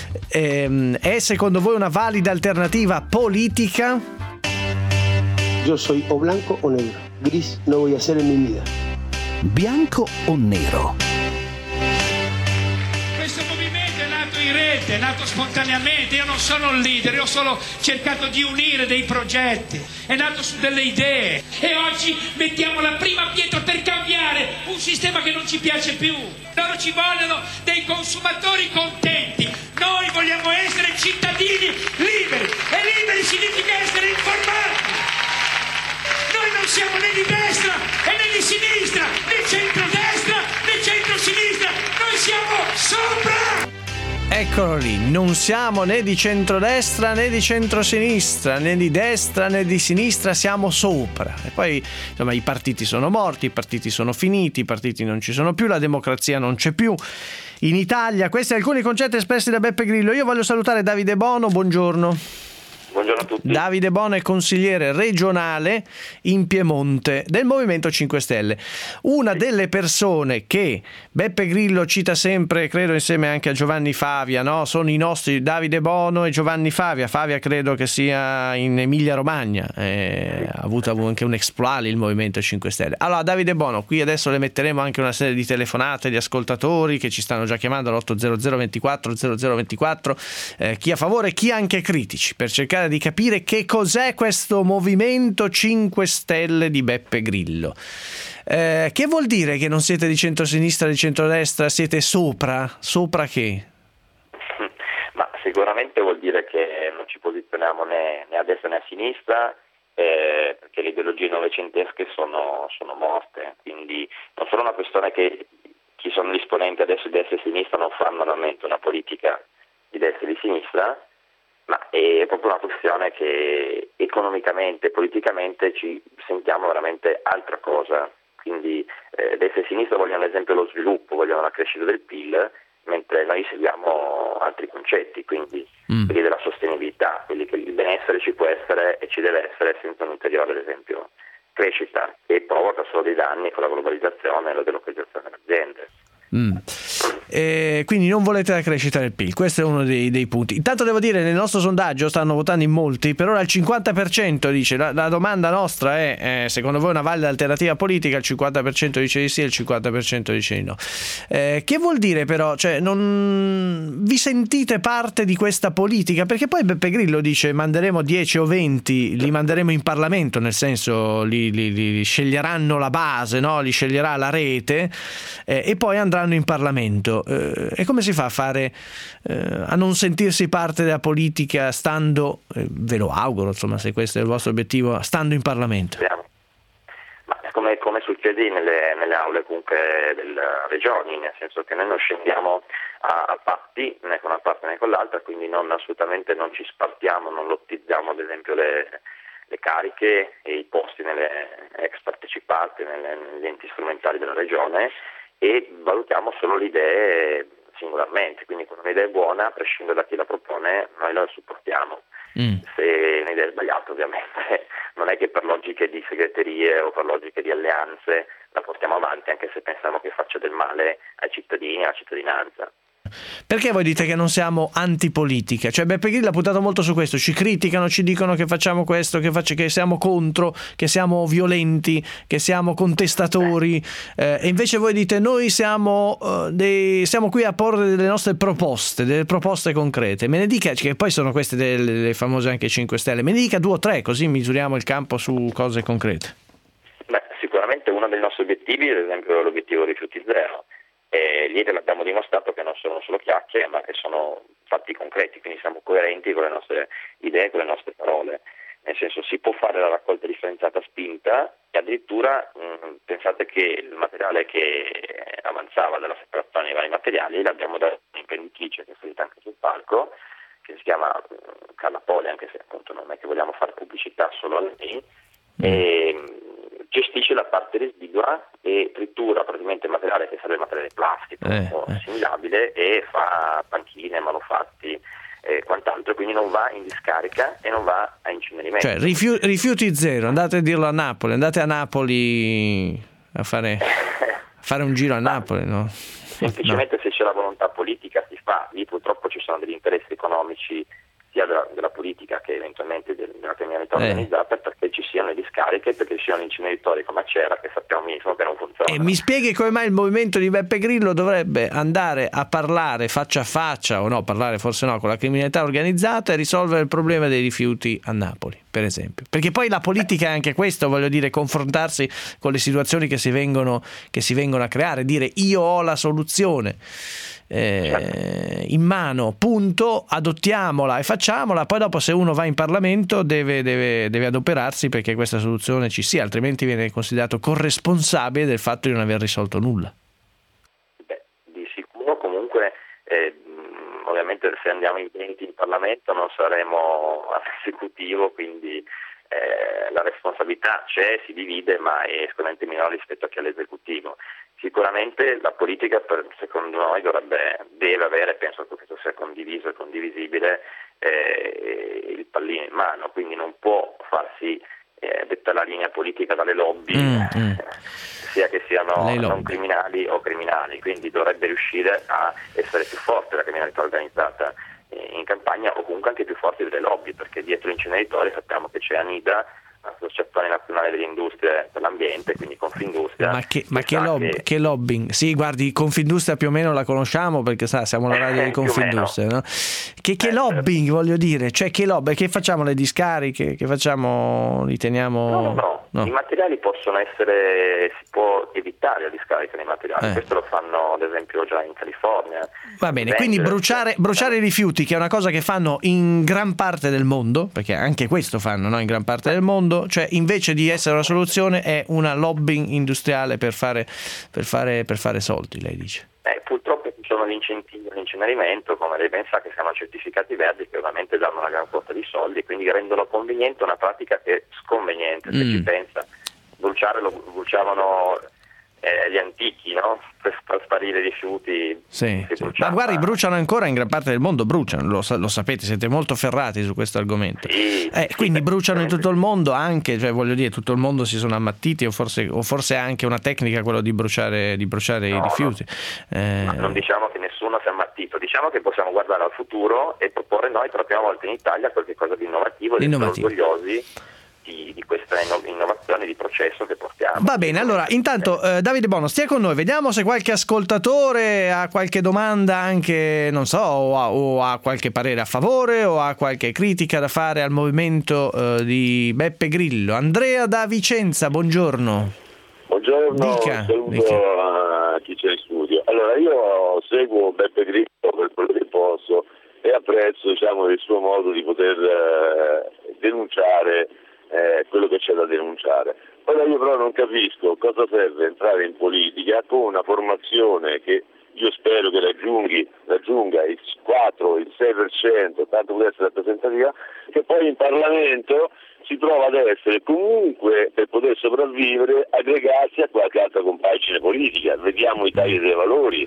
ehm, è secondo voi una valida alternativa politica? Io soy o blanco o negro, gris no voy a ser en mi vida. Bianco o nero? In rete, è nato spontaneamente, io non sono un leader, io ho solo cercato di unire dei progetti, è nato su delle idee e oggi mettiamo la prima pietra per cambiare un sistema che non ci piace più. Loro ci vogliono dei consumatori contenti, noi vogliamo essere cittadini liberi e liberi significa essere informati. Noi non siamo né di destra e né di sinistra, né centrodestra né centrosinistra, noi siamo sopra! Eccolo lì, non siamo né di centrodestra né di centrosinistra, né di destra né di sinistra, siamo sopra. E poi insomma i partiti sono morti, i partiti sono finiti, i partiti non ci sono più, la democrazia non c'è più in Italia. Questi alcuni concetti espressi da Beppe Grillo. Io voglio salutare Davide Bono, buongiorno. Buongiorno a tutti. Davide Bono è consigliere regionale in Piemonte del Movimento cinque Stelle. Una delle persone che Beppe Grillo cita sempre, credo insieme anche a Giovanni Favia, no? Sono i nostri Davide Bono e Giovanni Favia. Favia credo che sia in Emilia Romagna, eh, ha avuto anche un exploit il Movimento cinque Stelle. Allora Davide Bono, qui adesso le metteremo anche una serie di telefonate di ascoltatori che ci stanno già chiamando all'otto zero zero ventiquattro zero zero ventiquattro, eh, chi a favore, chi anche critici, per cercare di capire che cos'è questo Movimento cinque Stelle di Beppe Grillo. Eh, che vuol dire che non siete di centrosinistra, di centrodestra, siete sopra? Sopra che? Ma sicuramente vuol dire che non ci posizioniamo né, né a destra né a sinistra, eh, perché le ideologie novecentesche sono, sono morte, quindi non solo una questione che chi sono gli esponenti adesso di destra e sinistra non fanno veramente una politica di destra e di sinistra, ma è proprio una questione che economicamente, politicamente ci sentiamo veramente altra cosa. Quindi eh, destra e sinistra vogliono ad esempio lo sviluppo, vogliono la crescita del P I L, mentre noi seguiamo altri concetti, quindi mm. quelli della sostenibilità, quelli che il benessere ci può essere e ci deve essere senza un'ulteriore, ad esempio, crescita, che provoca solo dei danni con la globalizzazione e la delocalizzazione delle aziende. Mm. Eh, quindi non volete la crescita del P I L, questo è uno dei, dei punti. Intanto devo dire, nel nostro sondaggio stanno votando in molti, per ora il cinquanta per cento dice, la, la domanda nostra è eh, secondo voi una valida alternativa politica, il cinquanta per cento dice di sì e il cinquanta per cento dice di no. Eh, che vuol dire però, cioè, non vi sentite parte di questa politica? Perché poi Beppe Grillo dice manderemo dieci o venti, li manderemo in Parlamento, nel senso li, li, li sceglieranno la base, no? Li sceglierà la rete eh, e poi andranno in Parlamento. Eh, e come si fa a fare eh, a non sentirsi parte della politica stando, eh, ve lo auguro, insomma, se questo è il vostro obiettivo, stando in Parlamento? Ma come, come succede nelle, nelle aule comunque delle regioni, nel senso che noi non scendiamo a, a patti né con una parte né con l'altra, quindi non, assolutamente non ci spartiamo, non lottizziamo ad esempio le, le cariche e i posti nelle ex partecipate, nelle, negli enti strumentali della regione, e valutiamo solo le idee singolarmente, quindi quando un'idea è buona, a prescindere da chi la propone, noi la supportiamo. Mm. Se un'idea è sbagliata, ovviamente non è che per logiche di segreterie o per logiche di alleanze la portiamo avanti, anche se pensiamo che faccia del male ai cittadini e alla cittadinanza. Perché voi dite che non siamo antipolitica? Cioè Beppe Grillo ha puntato molto su questo, ci criticano, ci dicono che facciamo questo, che, faccio, che siamo contro, che siamo violenti, che siamo contestatori, eh, e invece voi dite noi siamo, uh, dei, siamo qui a porre delle nostre proposte, delle proposte concrete. Me ne dica, che poi sono queste delle, delle famose anche cinque Stelle, me ne dica due o tre, così misuriamo il campo su cose concrete. Beh, sicuramente uno dei nostri obiettivi, ad esempio l'obiettivo rifiuti zero. E lì l'abbiamo dimostrato che non sono solo chiacchiere, ma che sono fatti concreti, quindi siamo coerenti con le nostre idee, con le nostre parole. Nel senso, si può fare la raccolta differenziata spinta e addirittura mh, pensate che il materiale che avanzava dalla separazione dei vari materiali l'abbiamo dato un'imprenditrice che è salita anche sul palco, che si chiama mh, Carla Poli, anche se appunto non è che vogliamo fare pubblicità solo a lei, e gestisce la parte residua e tritura praticamente materiale che sarebbe materiale plastico eh, o eh. assimilabile e fa panchine, manufatti e quant'altro, quindi non va in discarica e non va a incenerimento. Cioè rifiu- rifiuti zero, andate a dirlo a Napoli, andate a Napoli a fare, a fare un giro a Napoli, no? Semplicemente no. Se c'è la volontà politica si fa, lì purtroppo ci sono degli interessi economici sia della, della politica che eventualmente della criminalità eh. organizzata, perché ci siano le discariche, perché ci siano inceneritori come Acera, che sappiamo benissimo che non funzionano. E mi spieghi come mai il movimento di Beppe Grillo dovrebbe andare a parlare faccia a faccia, o no, parlare forse no, con la criminalità organizzata e risolvere il problema dei rifiuti a Napoli, per esempio? Perché poi la politica è anche questo, voglio dire, confrontarsi con le situazioni che si vengono, che si vengono a creare, dire io ho la soluzione Eh, in mano, punto, adottiamola e facciamola, poi dopo se uno va in Parlamento deve, deve, deve adoperarsi perché questa soluzione ci sia, altrimenti viene considerato corresponsabile del fatto di non aver risolto nulla. Beh, di sicuro comunque eh, ovviamente se andiamo in venti in Parlamento non saremo all'esecutivo, quindi eh, la responsabilità c'è, si divide, ma è sicuramente minore rispetto a chi è all'esecutivo. Sicuramente la politica, per, secondo noi, dovrebbe, deve avere, penso che questo sia condiviso e condivisibile, eh, il pallino in mano, quindi non può farsi eh, detta la linea politica dalle lobby, mm, mm. sia che siano non criminali o criminali, quindi dovrebbe riuscire a essere più forte la criminalità organizzata in campagna o comunque anche più forti delle lobby, perché dietro gli inceneritori sappiamo che c'è Anida, l'Associazione Nazionale delle Industrie per l'Ambiente, quindi Confindustria. Ma che, ma che, lob- che... che lobbying? Sì, guardi, Confindustria più o meno la conosciamo perché sa, siamo la radio di Confindustria, no? Che, che eh, lobbying, voglio dire, cioè che lobby, che facciamo le discariche, che facciamo, li teniamo... No, no, no, no. I materiali possono essere, si può evitare la discarica dei materiali, eh. questo lo fanno ad esempio già in California. Va bene, quindi bruciare, bruciare i rifiuti, che è una cosa che fanno in gran parte del mondo, perché anche questo fanno, no? In gran parte del mondo, cioè invece di essere una soluzione è una lobbying industriale per fare, per fare, per fare soldi, lei dice. Eh, purtroppo ci sono gli incentivi all'incenerimento, come lei ben sa, che siano certificati verdi, che ovviamente danno una gran quota di soldi, quindi rendono conveniente una pratica che è sconveniente, se mm. ci pensa. Bruciare lo bruciavano eh, gli antichi, no? Per far sparire i rifiuti. Sì, sì. Ma guardi, bruciano ancora in gran parte del mondo, bruciano, lo, lo sapete, siete molto ferrati su questo argomento. Sì, eh, sì, quindi sì, bruciano in tutto il mondo anche, cioè voglio dire, tutto il mondo si sono ammattiti, o forse, o forse è anche una tecnica quello di bruciare, di bruciare no, i rifiuti. No. Eh... Ma non diciamo che nessuno si è ammattito, diciamo che possiamo guardare al futuro e proporre noi per la prima volta in Italia qualcosa di innovativo, di orgogliosi Di, di questa innovazione di processo che portiamo. Va bene, allora intanto eh, Davide Bono stia con noi, vediamo se qualche ascoltatore ha qualche domanda anche, non so, o ha, o ha qualche parere a favore o ha qualche critica da fare al movimento eh, di Beppe Grillo. Andrea da Vicenza, buongiorno. Buongiorno, dica, saluto dica. a chi c'è in studio. Allora, io seguo Beppe Grillo per quello che posso e apprezzo, diciamo, il suo modo di poter eh, denunciare Eh, quello che c'è da denunciare. Ora io però non capisco cosa serve entrare in politica con una formazione che io spero che raggiunghi, raggiunga il quattro, il sei per cento, tanto può essere rappresentativa, che poi in Parlamento si trova ad essere comunque, per poter sopravvivere, aggregarsi a qualche altra compagine politica. Vediamo Italia dei Valori,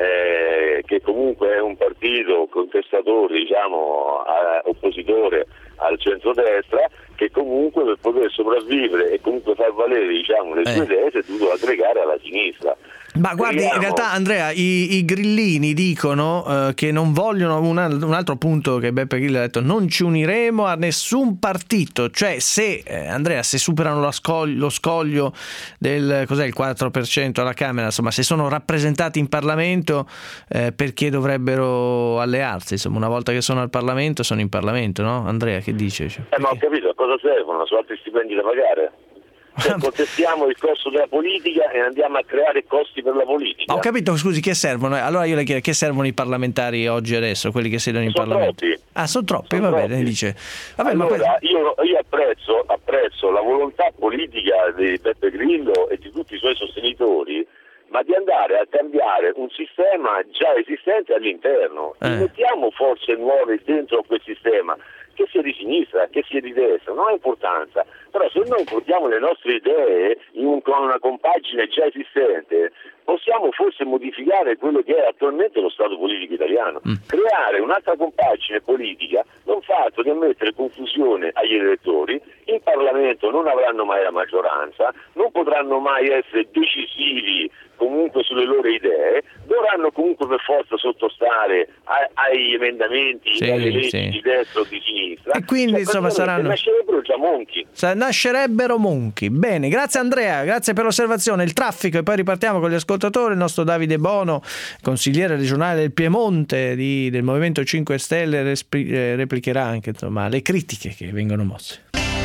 eh, che comunque è un partito contestatore, diciamo, a, oppositore al centrodestra, che comunque per poter sopravvivere e comunque far valere, diciamo, le sue eh. idee si è dovuto aggregare alla sinistra. Ma guardi, in realtà Andrea, i, i grillini dicono uh, che non vogliono, una, un altro punto che Beppe Grillo ha detto, non ci uniremo a nessun partito, cioè se, eh, Andrea, se superano lo scoglio, lo scoglio del, cos'è, il quattro per cento alla Camera, insomma, se sono rappresentati in Parlamento, eh, perché dovrebbero allearsi? Insomma, una volta che sono al Parlamento, sono in Parlamento, no? Andrea, che dice? Cioè, eh, ma ho capito, a cosa servono? Sono altri stipendi da pagare? Cioè, contestiamo il costo della politica e andiamo a creare costi per la politica. Ho capito, scusi, che servono? Allora io le chiedo, che servono i parlamentari oggi adesso, quelli che siedono in sono Parlamento? Troppi. Ah, sono troppi, sono va troppi. bene, dice. Vabbè, allora, ma poi... io, io apprezzo, apprezzo la volontà politica di Beppe Grillo e di tutti i suoi sostenitori, ma di andare a cambiare un sistema già esistente all'interno. Eh. Mettiamo forze nuove dentro quel sistema, che sia di sinistra, che sia di destra, non ha importanza, però se noi portiamo le nostre idee in un, con una compagine già esistente, possiamo forse modificare quello che è attualmente lo stato politico italiano, mm. creare un'altra compagine politica, non fa altro che mettere confusione agli elettori, in Parlamento non avranno mai la maggioranza, non potranno mai essere decisivi comunque sulle loro idee, dovranno comunque per forza sottostare a, ai emendamenti, sì, alle leggi sì. di destra o di sinistra. E quindi cioè, insomma saranno nascerebbero già monchi. Nascerebbero monchi. Bene, grazie Andrea, grazie per l'osservazione. Il traffico e poi ripartiamo con gli ascoltatori. Il nostro Davide Bono, consigliere regionale del Piemonte di, del Movimento cinque Stelle, respli, eh, replicherà anche insomma le critiche che vengono mosse.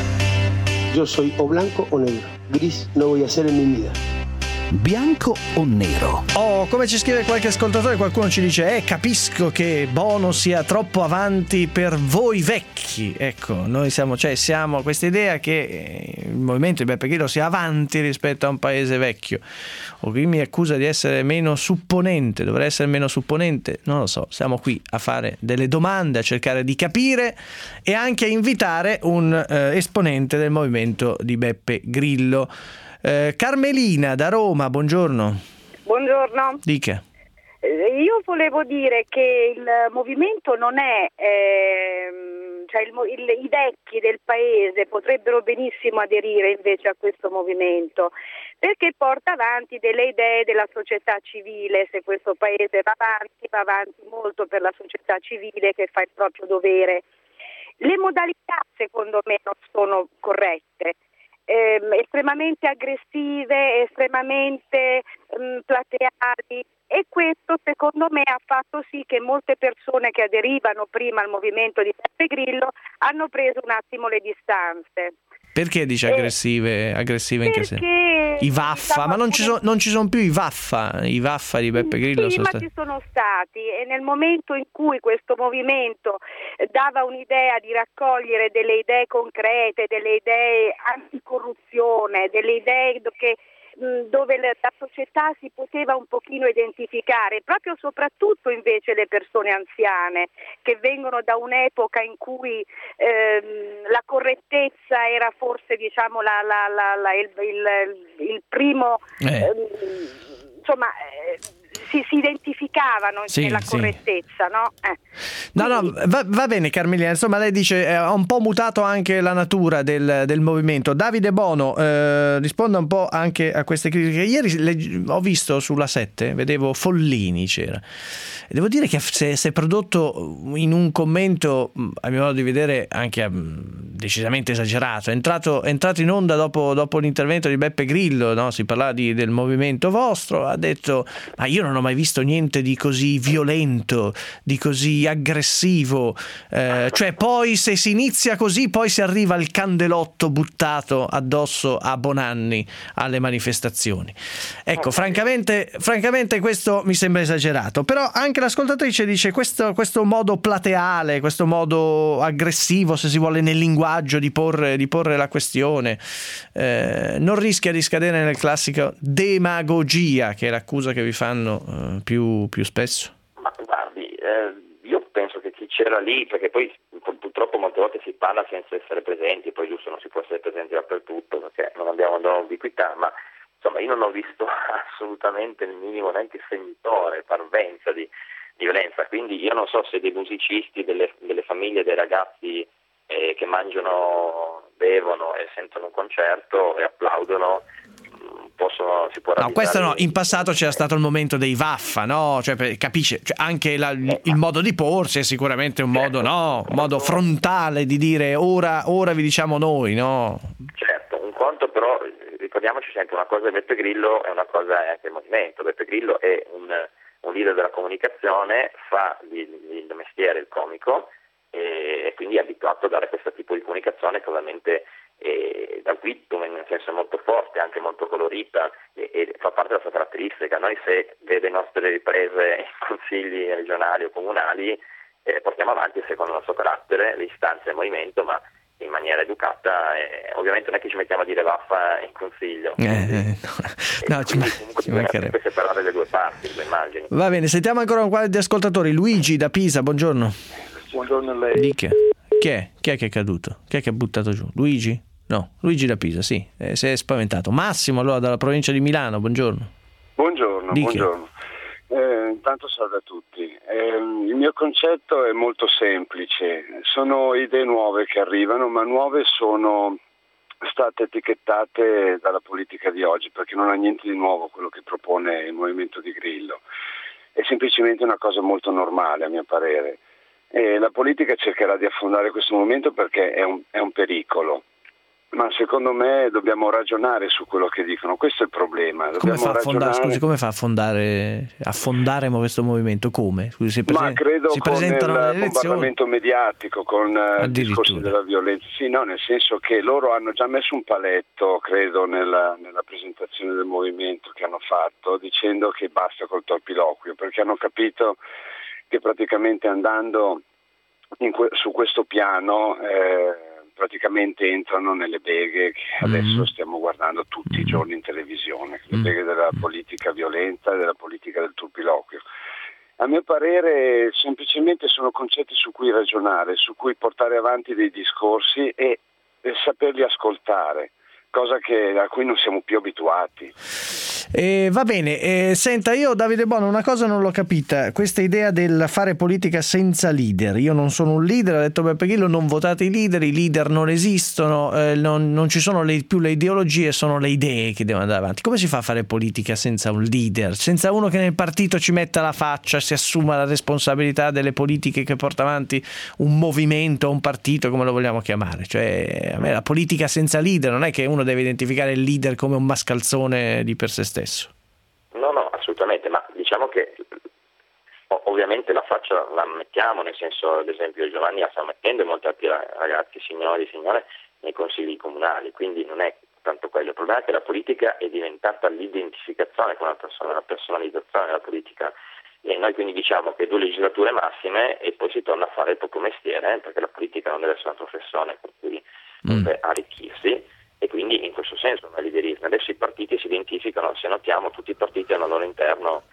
Yo soy o blanco o negro. Gris no voy a ser en mi vida. Bianco o nero? Oh, come ci scrive qualche ascoltatore, qualcuno ci dice eh capisco che Bono sia troppo avanti per voi vecchi. Ecco, noi siamo, cioè siamo a questa idea che il movimento di Beppe Grillo sia avanti rispetto a un paese vecchio. O chi mi accusa di essere meno supponente, dovrei essere meno supponente, non lo so. Siamo qui a fare delle domande, a cercare di capire e anche a invitare un eh, esponente del movimento di Beppe Grillo. Eh, Carmelina da Roma, buongiorno. Buongiorno. Dica. Eh, io volevo dire che il movimento non è, ehm, cioè il, il, i vecchi del paese potrebbero benissimo aderire invece a questo movimento, perché porta avanti delle idee della società civile. Se questo paese va avanti, va avanti molto per la società civile che fa il proprio dovere. Le modalità secondo me non sono corrette. Eh, estremamente aggressive, estremamente mh, plateali, e questo secondo me ha fatto sì che molte persone che aderivano prima al movimento di Beppe Grillo hanno preso un attimo le distanze. Perché dice aggressive? Eh, aggressive in che senso? I vaffa, diciamo, ma non ci, so, non ci sono più i vaffa, i vaffa di Beppe Grillo? Sì, sono ma stati... ci sono stati, e nel momento in cui questo movimento dava un'idea di raccogliere delle idee concrete, delle idee anticorruzione, delle idee che dove la società si poteva un pochino identificare, proprio soprattutto invece le persone anziane che vengono da un'epoca in cui ehm, la correttezza era forse diciamo la, la, la, la, il, il, il primo eh. ehm, insomma eh, si, si identificavano sì, nella sì. correttezza, no? Eh. No, no, va, va bene Carmelina, insomma lei dice eh, ha un po' mutato anche la natura del, del movimento. Davide Bono eh, risponda un po' anche a queste critiche. Ieri le, ho visto sulla sette, vedevo Follini c'era. Devo dire che si è prodotto in un commento, a mio modo di vedere, anche decisamente esagerato. È entrato, è entrato in onda dopo, dopo l'intervento di Beppe Grillo, no? Si parlava di, del movimento vostro, ha detto ma io non ho mai visto niente di così violento, di così aggressivo, eh, cioè poi se si inizia così poi si arriva al candelotto buttato addosso a Bonanni alle manifestazioni. Ecco, francamente, francamente questo mi sembra esagerato, però anche l'ascoltatrice dice questo, questo modo plateale, questo modo aggressivo, se si vuole, nel linguaggio di porre, di porre la questione, eh, non rischia di scadere nel classico demagogia, che è l'accusa che vi fanno eh, più, più spesso? Ma guardi, eh, io penso che chi c'era lì, perché poi purtroppo molte volte si parla senza essere presenti, poi giusto non si può essere presenti dappertutto perché non abbiamo una ubiquità, ma insomma io non ho visto assolutamente il minimo, neanche sentore, parvenza di, di violenza, quindi io non so se dei musicisti, delle, delle famiglie, dei ragazzi eh, che mangiano, bevono e sentono un concerto e applaudono, possono, si può no, questo no, in passato c'era stato il momento dei vaffa, no? Cioè, capisce, cioè, anche la, il modo di porsi è sicuramente un modo, no? Un modo frontale di dire ora, ora vi diciamo noi, no? Certo, un conto però, ricordiamoci sempre una cosa, Beppe Grillo è una cosa, è anche il movimento. Beppe Grillo è un, un leader della comunicazione, fa il mestiere, il comico, e, e quindi è abituato a dare questo tipo di comunicazione che ovviamente è da guitto, nel senso è molto forte, anche molto colorita, e, e fa parte della sua caratteristica. Noi se vede le nostre riprese in consigli regionali o comunali, eh, portiamo avanti secondo il suo carattere le istanze del movimento, ma in maniera educata, e ovviamente non è che ci mettiamo a dire vaffa in consiglio. Eh, eh, no, no, ci, comunque ci mancherebbe. bisogna separare le due parti, le immagini. Va bene, sentiamo ancora un quadro di ascoltatori. Luigi da Pisa, buongiorno. Buongiorno a lei. Dica. Chi è? Chi è che è caduto? Chi è che ha buttato giù? Luigi? No, Luigi da Pisa, sì, eh, si è spaventato. Massimo, allora, dalla provincia di Milano, buongiorno. Buongiorno, Dica. buongiorno. Eh, intanto salve a tutti. Eh, il mio concetto è molto semplice, sono idee nuove che arrivano, ma nuove sono state etichettate dalla politica di oggi, perché non ha niente di nuovo quello che propone il movimento di Grillo, è semplicemente una cosa molto normale a mio parere. E la politica cercherà di affondare questo movimento perché è un, è un pericolo. Ma secondo me dobbiamo ragionare su quello che dicono, questo è il problema. Come fa, a affondare, ragionare... scusi, come fa a affondare, affondare questo movimento? Come? Scusi, si presen- Ma credo si con presentano il alle elezioni? bombardamento mediatico, con uh, il discorso della violenza. Sì, no, nel senso che loro hanno già messo un paletto, credo, nella, nella presentazione del movimento che hanno fatto, dicendo che basta col torpiloquio, perché hanno capito che praticamente andando in que- su questo piano... Eh, praticamente entrano nelle beghe che adesso mm. stiamo guardando tutti i giorni in televisione, le mm. beghe della politica violenta e della politica del turpiloquio. A mio parere semplicemente sono concetti su cui ragionare, su cui portare avanti dei discorsi e, e saperli ascoltare, cosa che, a cui non siamo più abituati. Eh, va bene, eh, senta, io Davide Bono una cosa non l'ho capita, questa idea del fare politica senza leader. Io non sono un leader, ha detto Beppe Grillo, non votate i leader, i leader non esistono, eh, non, non ci sono le, più le ideologie, sono le idee che devono andare avanti. Come si fa a fare politica senza un leader, senza uno che nel partito ci metta la faccia, si assuma la responsabilità delle politiche che porta avanti un movimento, un partito, come lo vogliamo chiamare? Cioè, a me la politica senza leader non è che uno deve identificare il leader come un mascalzone di per sé stesso. No, no, assolutamente, ma diciamo che ovviamente la faccia la mettiamo, nel senso, ad esempio Giovanni la sta mettendo e molti altri ragazzi, signori, signore, nei consigli comunali, quindi non è tanto quello. Il problema è che la politica è diventata l'identificazione con la persona, la personalizzazione della politica, e noi quindi diciamo che due legislature massime e poi si torna a fare il proprio mestiere, eh, perché la politica non deve essere una professione con cui mm. arricchirsi. E quindi in questo senso non è liderismo. Adesso i partiti si identificano, se notiamo tutti i partiti hanno al loro interno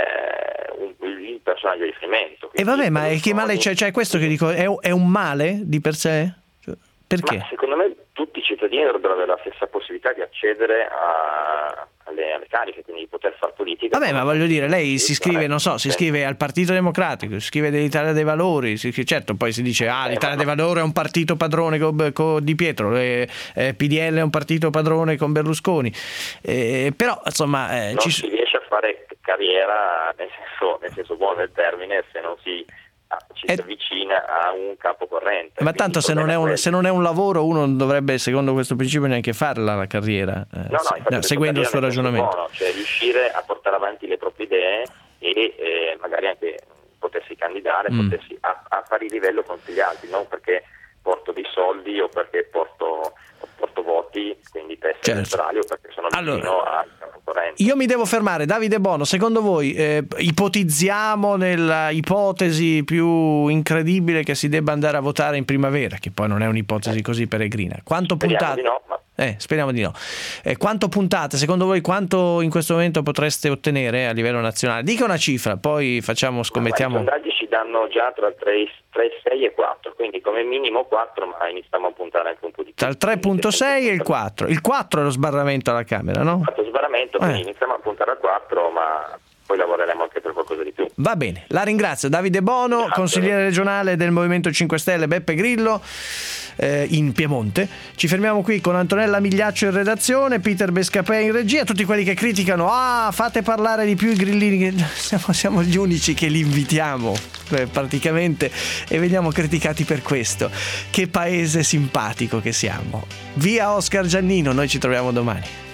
eh, un, il personaggio di riferimento. E vabbè, ma è che male c'è, c'è questo che dico, è, è un male di per sé? Perché? Ma secondo me tutti i cittadini dovrebbero avere la stessa possibilità di accedere a, a alle, alle cariche, quindi di poter far politica. Vabbè, ma voglio dire, lei si iscrive, non so, si iscrive al Partito Democratico, si iscrive dell'Italia dei Valori, si, certo, poi si dice ah, l'Italia dei Valori è un partito padrone con, con Di Pietro, eh, eh, P D L è un partito padrone con Berlusconi, eh, però insomma eh, non ci si riesce a fare carriera nel senso, nel senso buono del termine se non si ci si avvicina a un capo corrente. Ma tanto se non, è un, se non è un lavoro uno non dovrebbe, secondo questo principio, neanche farla la carriera, eh, no, no, no, seguendo il suo ragionamento. Buono, cioè riuscire a portare avanti le proprie idee e eh, magari anche potersi candidare, mm. potersi a, a pari livello con gli altri, non perché porto dei soldi o perché porto, porto voti, quindi test certo. elettorali, o perché sono vicino allora, al concorrente. Io mi devo fermare. Davide Bono, secondo voi eh, ipotizziamo nella ipotesi più incredibile che si debba andare a votare in primavera, che poi non è un'ipotesi così peregrina, quanto puntate? Speriamo di no, ma... Eh, speriamo di no. Eh, quanto puntate, secondo voi, quanto in questo momento potreste ottenere a livello nazionale? Dica una cifra, poi facciamo, scommettiamo. Ma i sondaggi ci danno già tra il tre, sei e quattro, quindi come minimo quattro, ma iniziamo a puntare anche un po' di più. Tra il tre virgola sei e il quattro. Il quattro è lo sbarramento alla Camera, no? Il sbarramento, quindi eh. iniziamo a puntare al quattro, ma poi lavoreremo anche per qualcosa di più. Va bene, la ringrazio. Davide Bono, Grazie. Consigliere regionale del Movimento cinque Stelle Beppe Grillo, eh, in Piemonte. Ci fermiamo qui con Antonella Migliaccio in redazione, Peter Bescapè in regia, tutti quelli che criticano, ah, fate parlare di più i grillini, siamo, siamo gli unici che li invitiamo eh, praticamente e veniamo criticati per questo. Che paese simpatico che siamo. Via Oscar Giannino, noi ci troviamo domani.